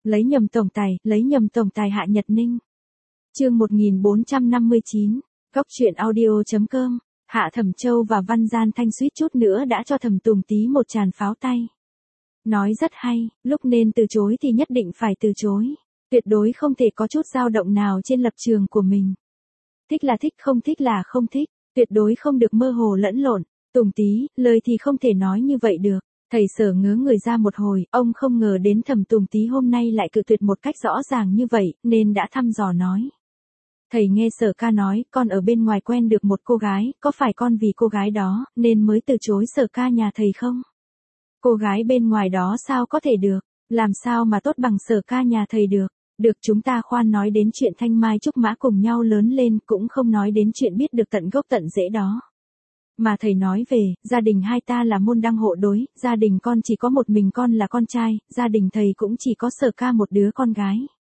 lấy nhầm tổng tài Hạ Nhật Ninh. Chương 1459, Góc truyện audio.com. Hạ Thẩm Châu và Văn Gian Thanh suýt chút nữa đã cho Thẩm Tùng Tý một tràng pháo tay. Nói rất hay, lúc nên từ chối thì nhất định phải từ chối. Tuyệt đối không thể có chút dao động nào trên lập trường của mình. Thích là thích, không thích là không thích. Tuyệt đối không được mơ hồ lẫn lộn. Tùng Tý, lời thì không thể nói như vậy được. Thầy Sở ngớ người ra một hồi, ông không ngờ đến Thẩm Tùng Tý hôm nay lại cự tuyệt một cách rõ ràng như vậy, nên đã thăm dò nói. Thầy nghe Sở ca nói, con ở bên ngoài quen được một cô gái, có phải con vì cô gái đó, nên mới từ chối Sở ca nhà thầy không? Cô gái bên ngoài đó sao có thể được, làm sao mà tốt bằng Sở ca nhà thầy được? Được, chúng ta khoan nói đến chuyện Thanh Mai Trúc Mã cùng nhau lớn lên, cũng không nói đến chuyện biết được tận gốc tận rễ đó. Mà thầy nói về, gia đình hai ta là môn đăng hộ đối, gia đình con chỉ có một mình con là con trai, gia đình thầy cũng chỉ có Sở ca một đứa con gái.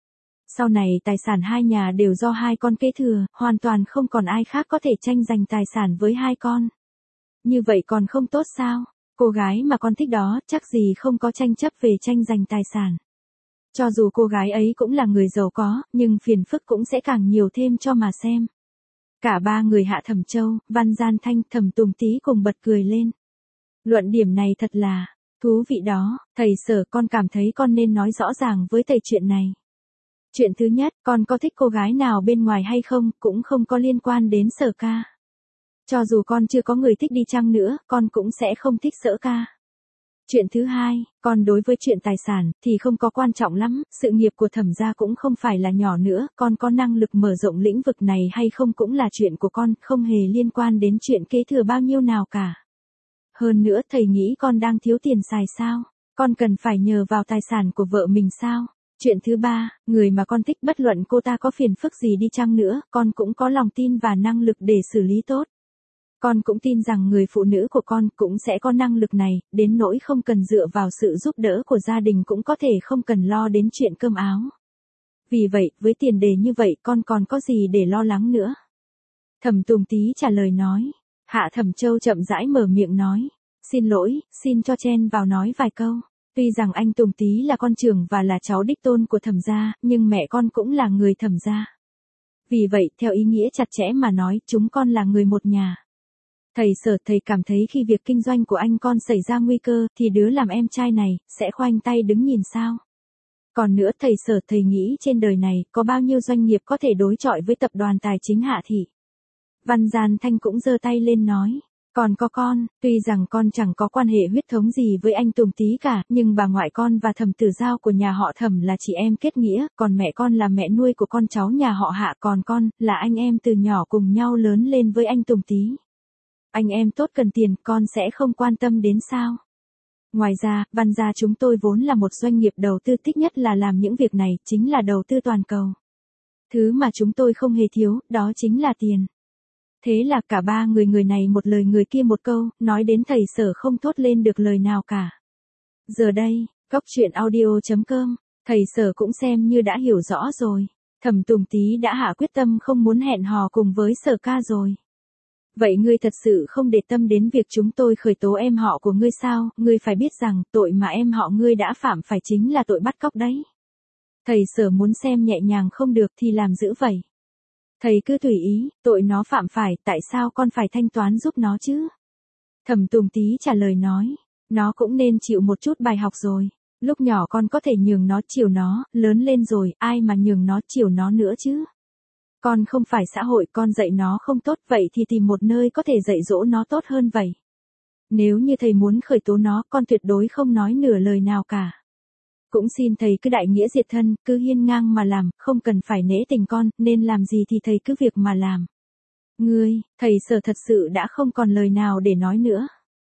Sau này tài sản hai nhà đều do hai con kế thừa, hoàn toàn không còn ai khác có thể tranh giành tài sản với hai con. Như vậy còn không tốt sao? Cô gái mà con thích đó, chắc gì không có tranh chấp về tranh giành tài sản. Cho dù cô gái ấy cũng là người giàu có, nhưng phiền phức cũng sẽ càng nhiều thêm cho mà xem. Cả ba người Hạ Thẩm Châu, Văn Gian Thanh, Thẩm Tùng Tý cùng bật cười lên. Luận điểm này thật là thú vị đó, thầy Sở, con cảm thấy con nên nói rõ ràng với thầy chuyện này. Chuyện thứ nhất, con có thích cô gái nào bên ngoài hay không, cũng không có liên quan đến Sở ca. Cho dù con chưa có người thích đi chăng nữa, con cũng sẽ không thích Sở ca. Chuyện thứ hai, con đối với chuyện tài sản, thì không có quan trọng lắm, sự nghiệp của Thẩm gia cũng không phải là nhỏ nữa, con có năng lực mở rộng lĩnh vực này hay không cũng là chuyện của con, không hề liên quan đến chuyện kế thừa bao nhiêu nào cả. Hơn nữa, thầy nghĩ con đang thiếu tiền xài sao? Con cần phải nhờ vào tài sản của vợ mình sao? Chuyện thứ ba, người mà con thích bất luận cô ta có phiền phức gì đi chăng nữa, con cũng có lòng tin và năng lực để xử lý tốt. Con cũng tin rằng người phụ nữ của con cũng sẽ có năng lực này, đến nỗi không cần dựa vào sự giúp đỡ của gia đình cũng có thể không cần lo đến chuyện cơm áo. Vì vậy, với tiền đề như vậy con còn có gì để lo lắng nữa? Thẩm Tùng Tý trả lời nói. Hạ Thẩm Châu chậm rãi mở miệng nói. Xin lỗi, xin cho chen vào nói vài câu. Tuy rằng anh Tùng Tý là con trưởng và là cháu đích tôn của Thẩm gia, nhưng mẹ con cũng là người Thẩm gia. Vì vậy, theo ý nghĩa chặt chẽ mà nói, chúng con là người một nhà. Thầy Sở, thầy cảm thấy khi việc kinh doanh của anh con xảy ra nguy cơ, thì đứa làm em trai này, sẽ khoanh tay đứng nhìn sao? Còn nữa thầy Sở, thầy nghĩ trên đời này, có bao nhiêu doanh nghiệp có thể đối chọi với tập đoàn tài chính Hạ thị? Văn Gian Thanh cũng giơ tay lên nói. Còn có con, tuy rằng con chẳng có quan hệ huyết thống gì với anh Tùng Tý cả, nhưng bà ngoại con và Thẩm Tử Giao của nhà họ Thẩm là chị em kết nghĩa, còn mẹ con là mẹ nuôi của con cháu nhà họ Hạ, còn con, là anh em từ nhỏ cùng nhau lớn lên với anh Tùng Tý. Anh em tốt cần tiền, con sẽ không quan tâm đến sao? Ngoài ra, Văn gia chúng tôi vốn là một doanh nghiệp đầu tư, thích nhất là làm những việc này, chính là đầu tư toàn cầu. Thứ mà chúng tôi không hề thiếu, đó chính là tiền. Thế là cả ba người này một lời người kia một câu, nói đến thầy Sở không thốt lên được lời nào cả. Giờ đây, Góc truyện audio.com, thầy Sở cũng xem như đã hiểu rõ rồi. Thẩm Tùng Tý đã hạ quyết tâm không muốn hẹn hò cùng với Sở ca rồi. Vậy ngươi thật sự không để tâm đến việc chúng tôi khởi tố em họ của ngươi sao? Ngươi phải biết rằng, tội mà em họ ngươi đã phạm phải chính là tội bắt cóc đấy. Thầy Sở muốn xem nhẹ nhàng không được thì làm dữ vậy. Thầy cứ tùy ý, tội nó phạm phải, tại sao con phải thanh toán giúp nó chứ? Thẩm Tùng Tý trả lời nói, nó cũng nên chịu một chút bài học rồi. Lúc nhỏ con có thể nhường nó chiều nó, lớn lên rồi, ai mà nhường nó chiều nó nữa chứ? Con không phải xã hội, con dạy nó không tốt, vậy thì tìm một nơi có thể dạy dỗ nó tốt hơn vậy. Nếu như thầy muốn khởi tố nó, con tuyệt đối không nói nửa lời nào cả. Cũng xin thầy cứ đại nghĩa diệt thân, cứ hiên ngang mà làm, không cần phải nể tình con, nên làm gì thì thầy cứ việc mà làm. Ngươi, thầy Sở thật sự đã không còn lời nào để nói nữa.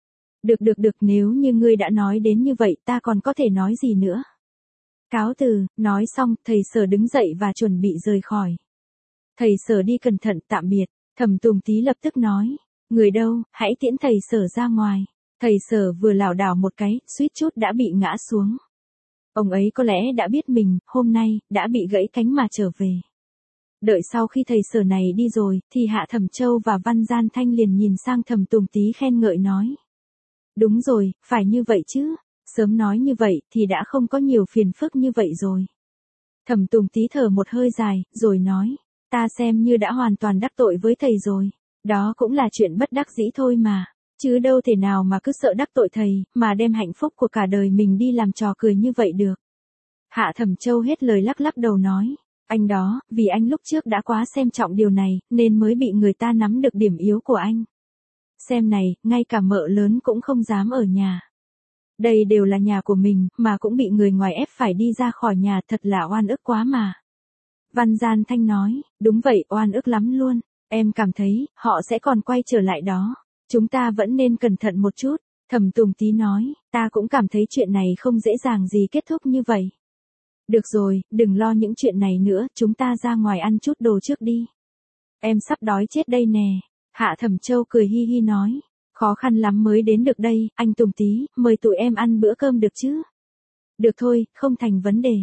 Được, nếu như ngươi đã nói đến như vậy, ta còn có thể nói gì nữa. Cáo từ, nói xong, thầy Sở đứng dậy và chuẩn bị rời khỏi. Thầy Sở đi cẩn thận, tạm biệt. Thẩm Tùng Tý lập tức nói, người đâu, hãy tiễn thầy Sở ra ngoài. Thầy Sở vừa lảo đảo một cái, suýt chút đã bị ngã xuống. Ông ấy có lẽ đã biết mình, hôm nay, đã bị gãy cánh mà trở về. Đợi sau khi thầy Sở này đi rồi, thì Hạ Thẩm Châu và Văn Gian Thanh liền nhìn sang Thẩm Tùng Tý khen ngợi nói. Đúng rồi, phải như vậy chứ. Sớm nói như vậy thì đã không có nhiều phiền phức như vậy rồi. Thẩm Tùng Tý thở một hơi dài, rồi nói, ta xem như đã hoàn toàn đắc tội với thầy rồi. Đó cũng là chuyện bất đắc dĩ thôi mà. Chứ đâu thể nào mà cứ sợ đắc tội thầy, mà đem hạnh phúc của cả đời mình đi làm trò cười như vậy được. Hạ Thẩm Châu hết lời lắc lắc đầu nói, anh đó, vì anh lúc trước đã quá xem trọng điều này, nên mới bị người ta nắm được điểm yếu của anh. Xem này, ngay cả mợ lớn cũng không dám ở nhà. Đây đều là nhà của mình, mà cũng bị người ngoài ép phải đi ra khỏi nhà, thật là oan ức quá mà. Văn Gian Thanh nói, đúng vậy, oan ức lắm luôn. Em cảm thấy, họ sẽ còn quay trở lại đó. Chúng ta vẫn nên cẩn thận một chút. Thẩm Tùng Tý nói, ta cũng cảm thấy chuyện này không dễ dàng gì kết thúc như vậy. Được rồi, đừng lo những chuyện này nữa, chúng ta ra ngoài ăn chút đồ trước đi. Em sắp đói chết đây nè. Hạ Thẩm Châu cười hi hi nói, khó khăn lắm mới đến được đây, anh Tùng Tý, mời tụi em ăn bữa cơm được chứ? Được thôi, không thành vấn đề.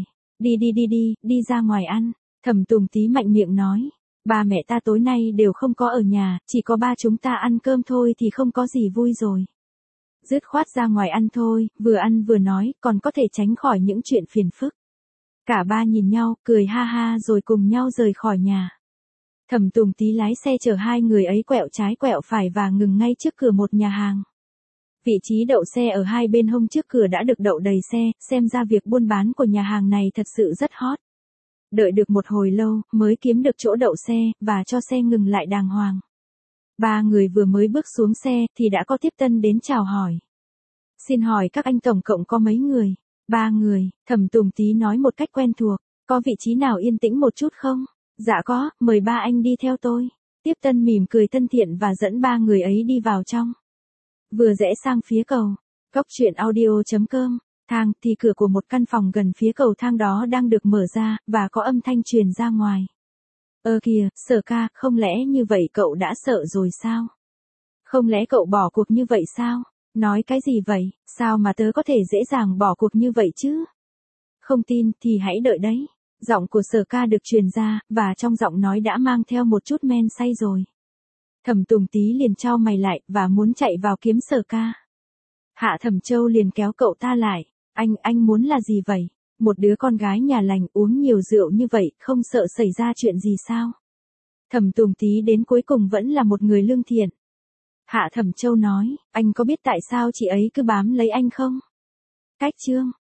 Đi ra ngoài ăn. Thẩm Tùng Tý mạnh miệng nói, ba mẹ ta tối nay đều không có ở nhà, chỉ có ba chúng ta ăn cơm thôi thì không có gì vui rồi. Dứt khoát ra ngoài ăn thôi, vừa ăn vừa nói, còn có thể tránh khỏi những chuyện phiền phức. Cả ba nhìn nhau, cười ha ha rồi cùng nhau rời khỏi nhà. Thẩm Tùng Tý lái xe chở hai người ấy quẹo trái quẹo phải và ngừng ngay trước cửa một nhà hàng. Vị trí đậu xe ở hai bên hông trước cửa đã được đậu đầy xe, xem ra việc buôn bán của nhà hàng này thật sự rất hot. Đợi được một hồi lâu, mới kiếm được chỗ đậu xe, và cho xe ngừng lại đàng hoàng. Ba người vừa mới bước xuống xe, thì đã có tiếp tân đến chào hỏi. Xin hỏi các anh tổng cộng có mấy người? 3 người, Thẩm Tùng Tý nói một cách quen thuộc. Có vị trí nào yên tĩnh một chút không? Dạ có, mời ba anh đi theo tôi. Tiếp tân mỉm cười thân thiện và dẫn ba người ấy đi vào trong. Vừa rẽ sang phía cầu, góc truyện audio.com, thang thì cửa của một căn phòng gần phía cầu thang đó đang được mở ra, và có âm thanh truyền ra ngoài. Kìa, Sở ca, không lẽ như vậy cậu đã sợ rồi sao? Không lẽ cậu bỏ cuộc như vậy sao? Nói cái gì vậy, sao mà tớ có thể dễ dàng bỏ cuộc như vậy chứ? Không tin thì hãy đợi đấy. Giọng của Sở ca được truyền ra, và trong giọng nói đã mang theo một chút men say rồi. Thẩm Tùng Tý liền chau mày lại, và muốn chạy vào kiếm Sở ca. Hạ Thẩm Châu liền kéo cậu ta lại. Anh muốn là gì vậy? Một đứa con gái nhà lành uống nhiều rượu như vậy, không sợ xảy ra chuyện gì sao? Thẩm Tùng Tý đến cuối cùng vẫn là một người lương thiện. Hạ Thẩm Châu nói, anh có biết tại sao chị ấy cứ bám lấy anh không? Cách chương